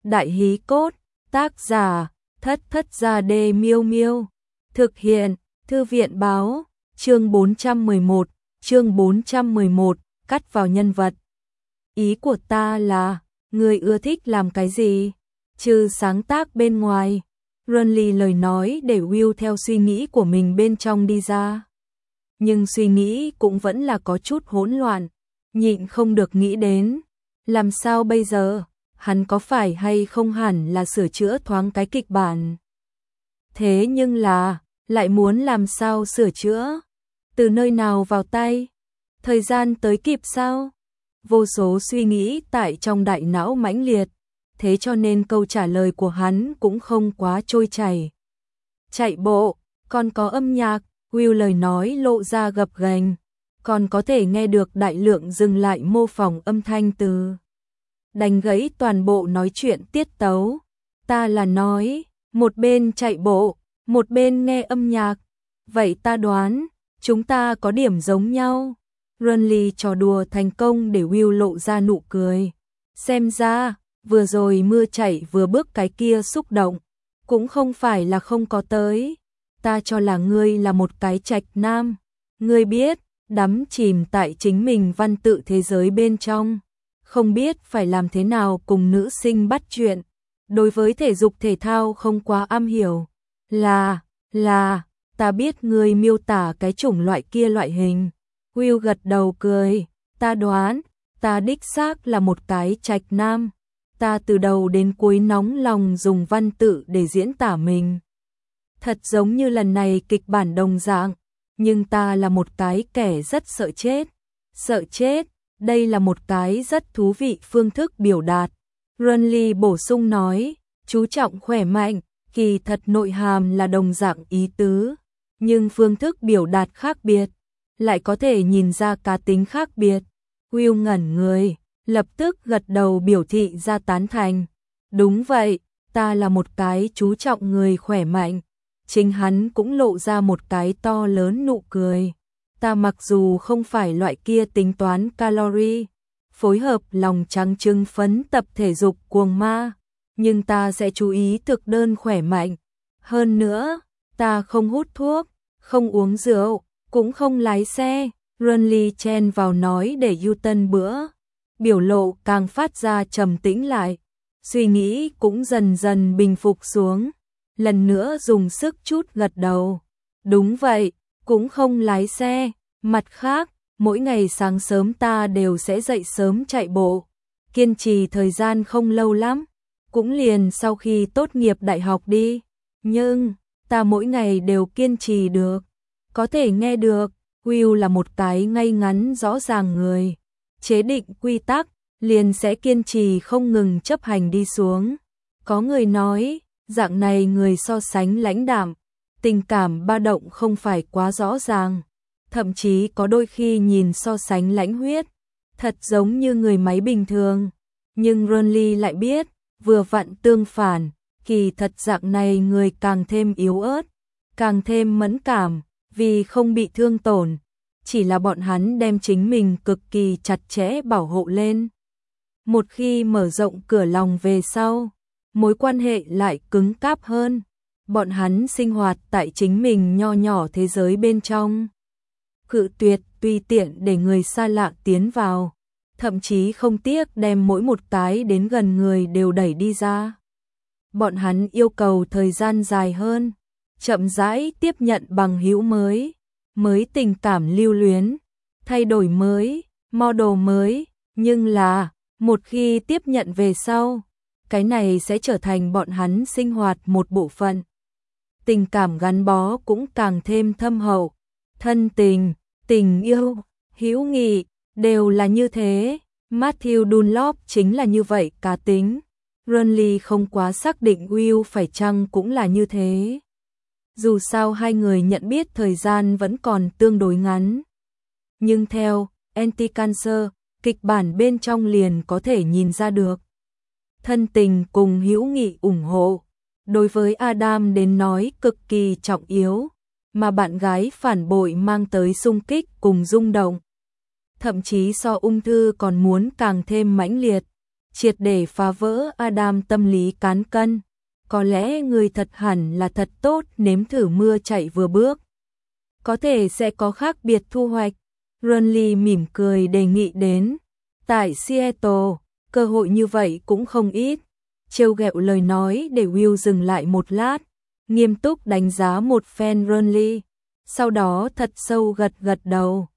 Đại hí cốt, tác giả, Thất Thất Gia Đê Miêu Miêu. Thực hiện, Thư viện báo, chương 411, cắt vào nhân vật. Ý của ta là, người ưa thích làm cái gì? Trừ sáng tác bên ngoài. Renly lời nói để Will theo suy nghĩ của mình bên trong đi ra. Nhưng suy nghĩ cũng vẫn là có chút hỗn loạn, nhịn không được nghĩ đến. Làm sao bây giờ? Hắn có phải hay không hẳn là sửa chữa thoáng cái kịch bản. Thế nhưng là, lại muốn làm sao sửa chữa? Từ nơi nào vào tay? Thời gian tới kịp sao? Vô số suy nghĩ tại trong đại não mãnh liệt, thế cho nên câu trả lời của hắn cũng không quá trôi chảy. Chạy bộ, còn có âm nhạc, Will lời nói lộ ra gập ghềnh, còn có thể nghe được đại lượng dừng lại mô phỏng âm thanh từ. Đánh gãy toàn bộ nói chuyện tiết tấu. Ta là nói, một bên chạy bộ, một bên nghe âm nhạc. Vậy ta đoán, chúng ta có điểm giống nhau. Renly trò đùa thành công để Will lộ ra nụ cười. Xem ra, vừa rồi mưa chảy vừa bước cái kia xúc động, cũng không phải là không có tới. Ta cho là ngươi là một cái trạch nam. Ngươi biết, đắm chìm tại chính mình văn tự thế giới bên trong. Không biết phải làm thế nào cùng nữ sinh bắt chuyện. Đối với thể dục thể thao không quá am hiểu. Là, ta biết ngươi miêu tả cái chủng loại kia loại hình. Will gật đầu cười. Ta đoán, ta đích xác là một cái trạch nam. Ta từ đầu đến cuối nóng lòng dùng văn tự để diễn tả mình. Thật giống như lần này kịch bản đồng dạng. Nhưng ta là một cái kẻ rất sợ chết. Sợ chết, đây là một cái rất thú vị phương thức biểu đạt. Renly bổ sung nói, chú trọng khỏe mạnh, kỳ thật nội hàm là đồng dạng ý tứ. Nhưng phương thức biểu đạt khác biệt, lại có thể nhìn ra cá tính khác biệt. Will ngẩn người, lập tức gật đầu biểu thị ra tán thành. Đúng vậy, ta là một cái chú trọng người khỏe mạnh. Chính hắn cũng lộ ra một cái to lớn nụ cười. Ta mặc dù không phải loại kia tính toán calorie, phối hợp lòng trắng trưng phấn tập thể dục cuồng ma, nhưng ta sẽ chú ý thực đơn khỏe mạnh. Hơn nữa, ta không hút thuốc, không uống rượu, cũng không lái xe. Renly chen vào nói để ưu tân bữa. Biểu lộ càng phát ra trầm tĩnh lại, suy nghĩ cũng dần dần bình phục xuống. Lần nữa dùng sức chút gật đầu. Đúng vậy, cũng không lái xe. Mặt khác, mỗi ngày sáng sớm ta đều sẽ dậy sớm chạy bộ. Kiên trì thời gian không lâu lắm, cũng liền sau khi tốt nghiệp đại học đi. Nhưng, ta mỗi ngày đều kiên trì được. Có thể nghe được, Will là một cái ngay ngắn rõ ràng người. Chế định quy tắc, liền sẽ kiên trì không ngừng chấp hành đi xuống. Có người nói, dạng này người so sánh lãnh đạm, tình cảm ba động không phải quá rõ ràng. Thậm chí có đôi khi nhìn so sánh lãnh huyết, thật giống như người máy bình thường. Nhưng Renly lại biết, vừa vặn tương phản, kỳ thật dạng này người càng thêm yếu ớt, càng thêm mẫn cảm, vì không bị thương tổn. Chỉ là bọn hắn đem chính mình cực kỳ chặt chẽ bảo hộ lên. Một khi mở rộng cửa lòng về sau, mối quan hệ lại cứng cáp hơn. Bọn hắn sinh hoạt tại chính mình nho nhỏ thế giới bên trong. Cự tuyệt tùy tiện để người xa lạ tiến vào, thậm chí không tiếc đem mỗi một cái đến gần người đều đẩy đi ra. Bọn hắn yêu cầu thời gian dài hơn, chậm rãi tiếp nhận bằng hữu mới, tình cảm lưu luyến, thay đổi mới, model mới, nhưng là, một khi tiếp nhận về sau, cái này sẽ trở thành bọn hắn sinh hoạt một bộ phận. Tình cảm gắn bó cũng càng thêm thâm hậu, thân tình, tình yêu, hữu nghị, đều là như thế. Matthew Dunlop chính là như vậy cá tính. Renly không quá xác định Will phải chăng cũng là như thế. Dù sao hai người nhận biết thời gian vẫn còn tương đối ngắn. Nhưng theo Anti-Cancer, kịch bản bên trong liền có thể nhìn ra được. Thân tình cùng hữu nghị ủng hộ, đối với Adam đến nói cực kỳ trọng yếu, mà bạn gái phản bội mang tới xung kích cùng rung động. Thậm chí so ung thư còn muốn càng thêm mãnh liệt. triệt để phá vỡ Adam tâm lý cán cân. Có lẽ người thật hẳn là thật tốt nếm thử mưa chạy vừa bước. Có thể sẽ có khác biệt thu hoạch. Ronly mỉm cười đề nghị đến. Tại Seattle, cơ hội như vậy cũng không ít. Trêu ghẹo lời nói để Will dừng lại một lát, nghiêm túc đánh giá một phen Ronly. Sau đó thật sâu gật gật đầu.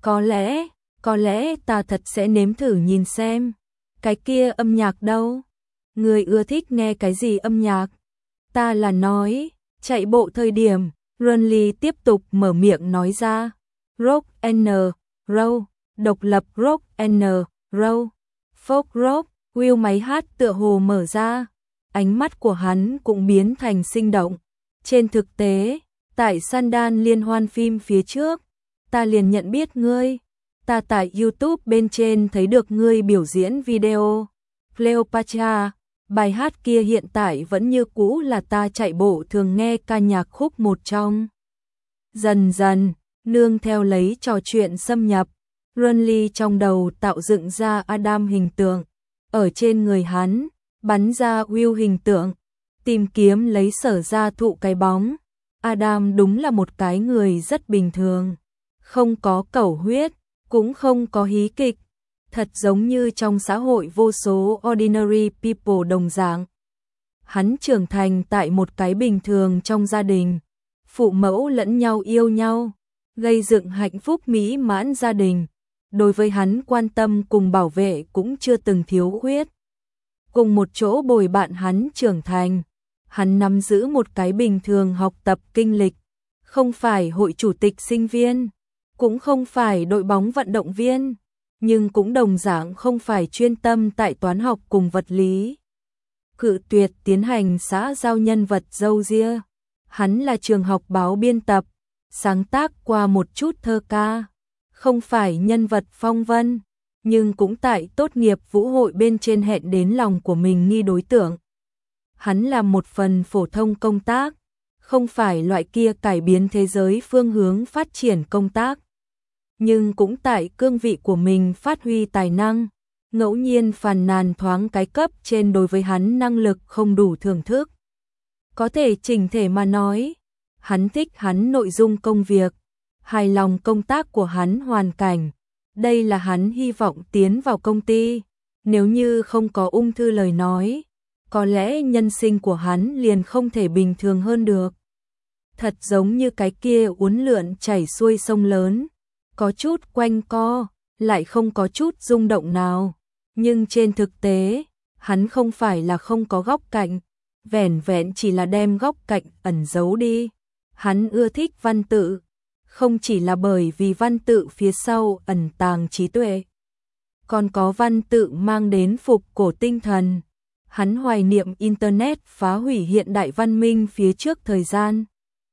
Có lẽ ta thật sẽ nếm thử nhìn xem. Cái kia âm nhạc đâu? Người ưa thích nghe cái gì âm nhạc? Ta là nói, chạy bộ thời điểm, Ronly tiếp tục mở miệng nói ra. Rock and roll, độc lập rock and roll, folk rock, Will máy hát tựa hồ mở ra. Ánh mắt của hắn cũng biến thành sinh động. Trên thực tế, tại Sundance liên hoan phim phía trước, ta liền nhận biết ngươi. Ta tại YouTube bên trên thấy được ngươi biểu diễn video. Cleopatra, bài hát kia hiện tại vẫn như cũ là ta chạy bộ thường nghe ca nhạc khúc một trong. Dần dần, nương theo lấy trò chuyện xâm nhập, Ronly trong đầu tạo dựng ra Adam hình tượng. Ở trên người hắn, bắn ra Will hình tượng, tìm kiếm lấy Sở Gia Thụ cái bóng. Adam đúng là một cái người rất bình thường, không có cẩu huyết, cũng không có hí kịch, thật giống như trong xã hội vô số ordinary people đồng dạng. Hắn trưởng thành tại một cái bình thường trong gia đình, phụ mẫu lẫn nhau yêu nhau, gây dựng hạnh phúc mỹ mãn gia đình. Đối với hắn quan tâm cùng bảo vệ cũng chưa từng thiếu khuyết. Cùng một chỗ bồi bạn hắn trưởng thành, hắn nắm giữ một cái bình thường học tập kinh lịch, không phải hội chủ tịch sinh viên, cũng không phải đội bóng vận động viên, nhưng cũng đồng dạng không phải chuyên tâm tại toán học cùng vật lý. Cự tuyệt tiến hành xã giao nhân vật râu ria. Hắn là trường học báo biên tập, sáng tác qua một chút thơ ca, không phải nhân vật phong vân, nhưng cũng tại tốt nghiệp vũ hội bên trên hẹn đến lòng của mình nghi đối tượng. Hắn làm một phần phổ thông công tác, không phải loại kia cải biến thế giới phương hướng phát triển công tác, nhưng cũng tại cương vị của mình phát huy tài năng, ngẫu nhiên phàn nàn thoáng cái cấp trên đối với hắn năng lực không đủ thưởng thức. Có thể chỉnh thể mà nói, hắn thích hắn nội dung công việc, hài lòng công tác của hắn hoàn cảnh. Đây là hắn hy vọng tiến vào công ty. Nếu như không có ung thư lời nói, có lẽ nhân sinh của hắn liền không thể bình thường hơn được. Thật giống như cái kia uốn lượn chảy xuôi sông lớn, có chút quanh co, lại không có chút rung động nào. Nhưng trên thực tế, hắn không phải là không có góc cạnh, vẻn vẹn chỉ là đem góc cạnh ẩn giấu đi. Hắn ưa thích văn tự, không chỉ là bởi vì văn tự phía sau ẩn tàng trí tuệ, còn có văn tự mang đến phục cổ tinh thần. Hắn hoài niệm Internet phá hủy hiện đại văn minh phía trước thời gian.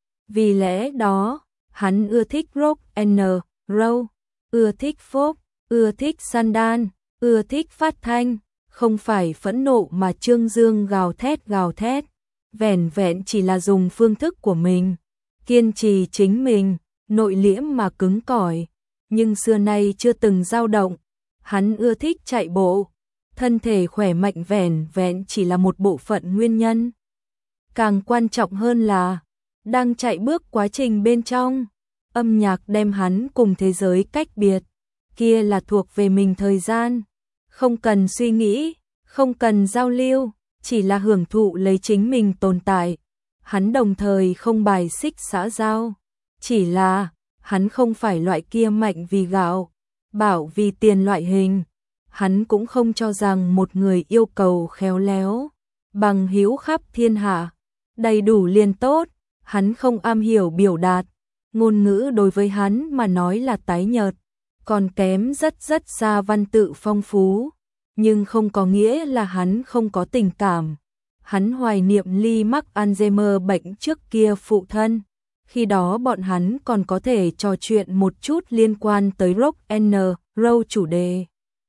Vì lẽ đó, hắn ưa thích rock and roll, ưa thích folk, ưa thích Sundance, ưa thích phát thanh, không phải phẫn nộ mà trương dương gào thét, vẻn vẹn chỉ là dùng phương thức của mình, kiên trì chính mình, nội liễm mà cứng cỏi, nhưng xưa nay chưa từng dao động. Hắn ưa thích chạy bộ, thân thể khỏe mạnh vẻn vẹn chỉ là một bộ phận nguyên nhân. Càng quan trọng hơn là, đang chạy bước quá trình bên trong, âm nhạc đem hắn cùng thế giới cách biệt, kia là thuộc về mình thời gian, không cần suy nghĩ, không cần giao lưu, chỉ là hưởng thụ lấy chính mình tồn tại. Hắn đồng thời không bài xích xã giao, chỉ là hắn không phải loại kia mạnh vì gạo, bảo vì tiền loại hình. Hắn cũng không cho rằng một người yêu cầu khéo léo, bằng hữu khắp thiên hạ, đầy đủ liền tốt. Hắn không am hiểu biểu đạt, ngôn ngữ đối với hắn mà nói là tái nhợt, còn kém rất xa văn tự phong phú, nhưng không có nghĩa là hắn không có tình cảm. Hắn hoài niệm Lee mắc Alzheimer bệnh trước kia phụ thân, khi đó bọn hắn còn có thể trò chuyện một chút liên quan tới rock and roll chủ đề.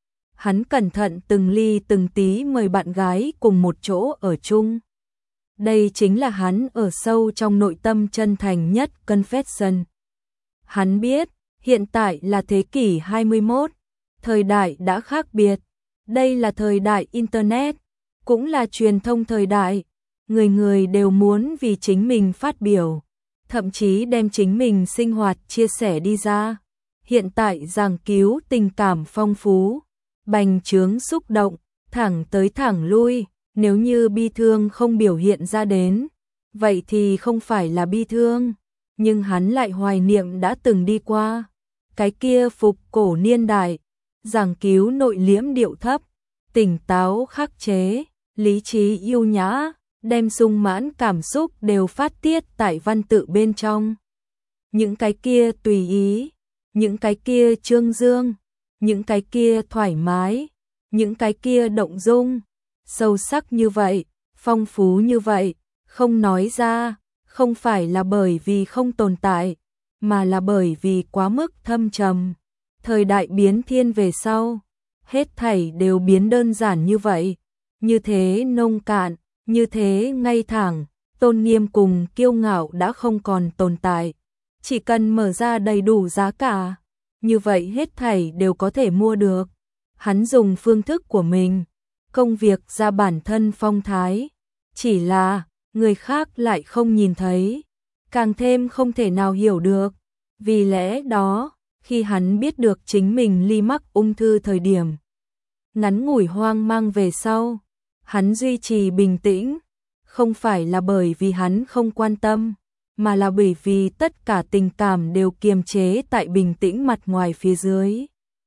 Hắn cẩn thận từng ly từng tí mời bạn gái cùng một chỗ ở chung. Đây chính là hắn ở sâu trong nội tâm chân thành nhất confession. Hắn biết, hiện tại là thế kỷ 21, thời đại đã khác biệt, Đây là thời đại Internet, cũng là truyền thông thời đại. Người người đều muốn vì chính mình phát biểu, thậm chí đem chính mình sinh hoạt chia sẻ đi ra. Hiện tại giảng cứu tình cảm phong phú, bành trướng xúc động, thẳng tới thẳng lui, nếu như bi thương không biểu hiện ra đến, vậy thì không phải là bi thương, nhưng hắn lại hoài niệm đã từng đi qua. Cái kia phục cổ niên đại, giảng cứu nội liễm điệu thấp, tỉnh táo khắc chế, lý trí yêu nhã, đem sung mãn cảm xúc đều phát tiết tại văn tự bên trong. Những cái kia tùy ý, những cái kia trương dương, những cái kia thoải mái, những cái kia động dung, sâu sắc như vậy, phong phú như vậy, không nói ra, không phải là bởi vì không tồn tại, mà là bởi vì quá mức thâm trầm. Thời đại biến thiên về sau, hết thảy đều biến đơn giản như vậy, như thế nông cạn, như thế ngay thẳng, tôn nghiêm cùng kiêu ngạo đã không còn tồn tại. Chỉ cần mở ra đầy đủ giá cả, như vậy hết thảy đều có thể mua được. Hắn dùng phương thức của mình, công việc ra bản thân phong thái, chỉ là người khác lại không nhìn thấy, càng thêm không thể nào hiểu được. Vì lẽ đó, khi hắn biết được chính mình ly mắc ung thư thời điểm ngắn ngủi hoang mang về sau, hắn duy trì bình tĩnh, không phải là bởi vì hắn không quan tâm, mà là bởi vì tất cả tình cảm đều kiềm chế tại bình tĩnh mặt ngoài phía dưới.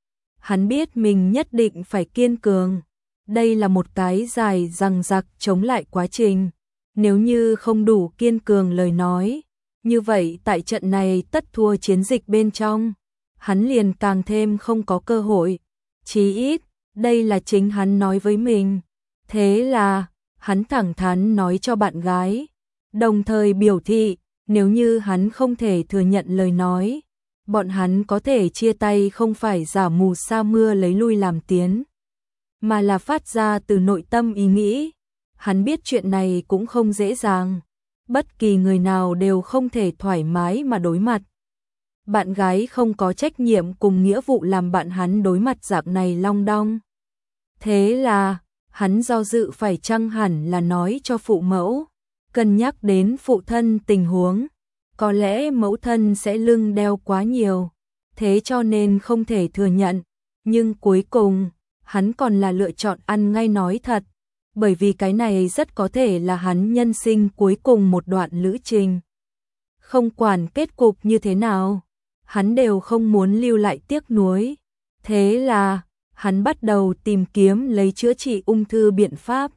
Hắn biết mình nhất định phải kiên cường, đây là một cái dài dằng dặc chống lại quá trình, nếu như không đủ kiên cường lời nói, như vậy tại trận này tất thua chiến dịch bên trong, hắn liền càng thêm không có cơ hội, chí ít, đây là chính hắn nói với mình. Thế là, hắn thẳng thắn nói cho bạn gái, đồng thời biểu thị, nếu như hắn không thể thừa nhận lời nói, bọn hắn có thể chia tay không phải giả mù sa mưa lấy lui làm tiến, mà là phát ra từ nội tâm ý nghĩ. Hắn biết chuyện này cũng không dễ dàng, bất kỳ người nào đều không thể thoải mái mà đối mặt. Bạn gái không có trách nhiệm cùng nghĩa vụ làm bạn hắn đối mặt dạng này long đong. Thế là, hắn do dự phải chăng hẳn là nói cho phụ mẫu, cân nhắc đến phụ thân tình huống, có lẽ mẫu thân sẽ lưng đeo quá nhiều, thế cho nên không thể thừa nhận, nhưng cuối cùng, hắn còn là lựa chọn ăn ngay nói thật, bởi vì cái này rất có thể là hắn nhân sinh cuối cùng một đoạn lữ trình. Không quản kết cục như thế nào, hắn đều không muốn lưu lại tiếc nuối, thế là hắn bắt đầu tìm kiếm lấy chữa trị ung thư biện pháp.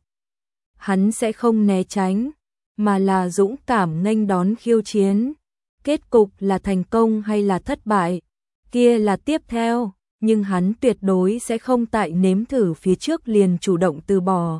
Hắn sẽ không né tránh, mà là dũng cảm nghênh đón khiêu chiến. Kết cục là thành công hay là thất bại, kia là tiếp theo, nhưng hắn tuyệt đối sẽ không tại nếm thử phía trước liền chủ động từ bỏ.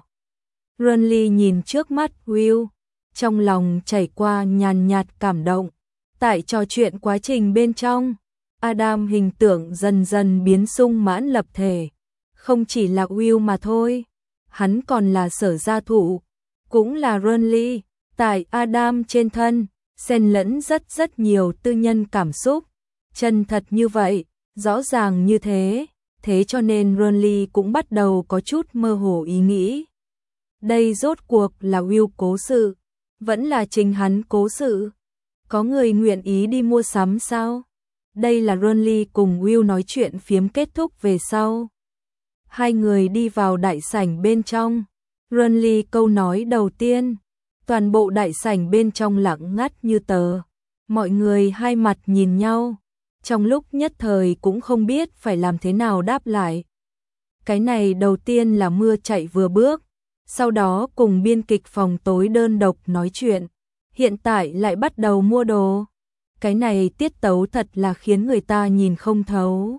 Runley nhìn trước mắt Will, trong lòng chảy qua nhàn nhạt cảm động. Tại trò chuyện quá trình bên trong, Adam hình tượng dần dần biến sung mãn lập thể. Không chỉ là Will mà thôi, hắn còn là Sở Gia Thụ, cũng là Runley. Tại Adam trên thân, xen lẫn rất nhiều tư nhân cảm xúc. Chân thật như vậy, rõ ràng như thế, thế cho nên Runley cũng bắt đầu có chút mơ hồ ý nghĩ. Đây rốt cuộc là Will cố sự, vẫn là chính hắn cố sự. Có người nguyện ý đi mua sắm sao? Đây là Runley cùng Will nói chuyện phiếm kết thúc về sau. Hai người đi vào đại sảnh bên trong. Runley câu nói đầu tiên. Toàn bộ đại sảnh bên trong lặng ngắt như tờ. Mọi người hai mặt nhìn nhau. Trong lúc nhất thời cũng không biết phải làm thế nào đáp lại. Cái này đầu tiên là mưa chạy vừa bước. Sau đó cùng biên kịch phòng tối đơn độc nói chuyện. Hiện tại lại bắt đầu mua đồ. Cái này tiết tấu thật là khiến người ta nhìn không thấu.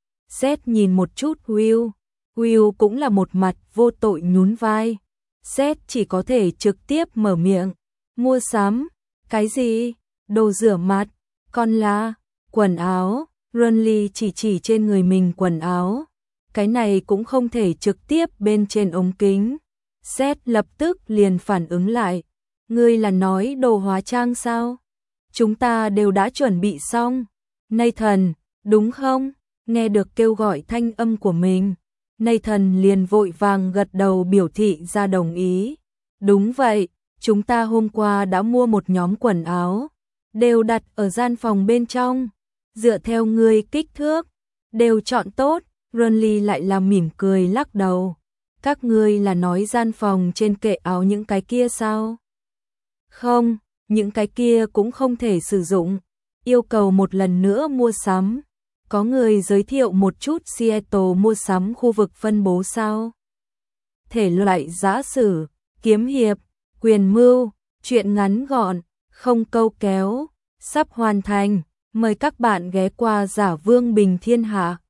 Seth nhìn một chút Will. Will cũng là một mặt vô tội nhún vai. Seth chỉ có thể trực tiếp mở miệng. Mua sắm? Cái gì? Đồ rửa mặt? Còn là quần áo? Runley chỉ trên người mình quần áo. Cái này cũng không thể trực tiếp bên trên ống kính. Seth lập tức liền phản ứng lại. Ngươi là nói đồ hóa trang sao? Chúng ta đều đã chuẩn bị xong. Nathan, đúng không? Nghe được kêu gọi thanh âm của mình. Nathan liền vội vàng gật đầu biểu thị ra đồng ý. Đúng vậy, chúng ta hôm qua đã mua một nhóm quần áo, đều đặt ở gian phòng bên trong, dựa theo người kích thước, đều chọn tốt. Ronly lại làm mỉm cười lắc đầu. Các ngươi là nói gian phòng trên kệ áo những cái kia sao? Không, những cái kia cũng không thể sử dụng, yêu cầu một lần nữa mua sắm. Có người giới thiệu một chút Seattle mua sắm khu vực phân bố sao? Thể loại giã sử, kiếm hiệp, quyền mưu, truyện ngắn gọn, không câu kéo, sắp hoàn thành. Mời các bạn ghé qua Giả Vương Bình Thiên Hạ.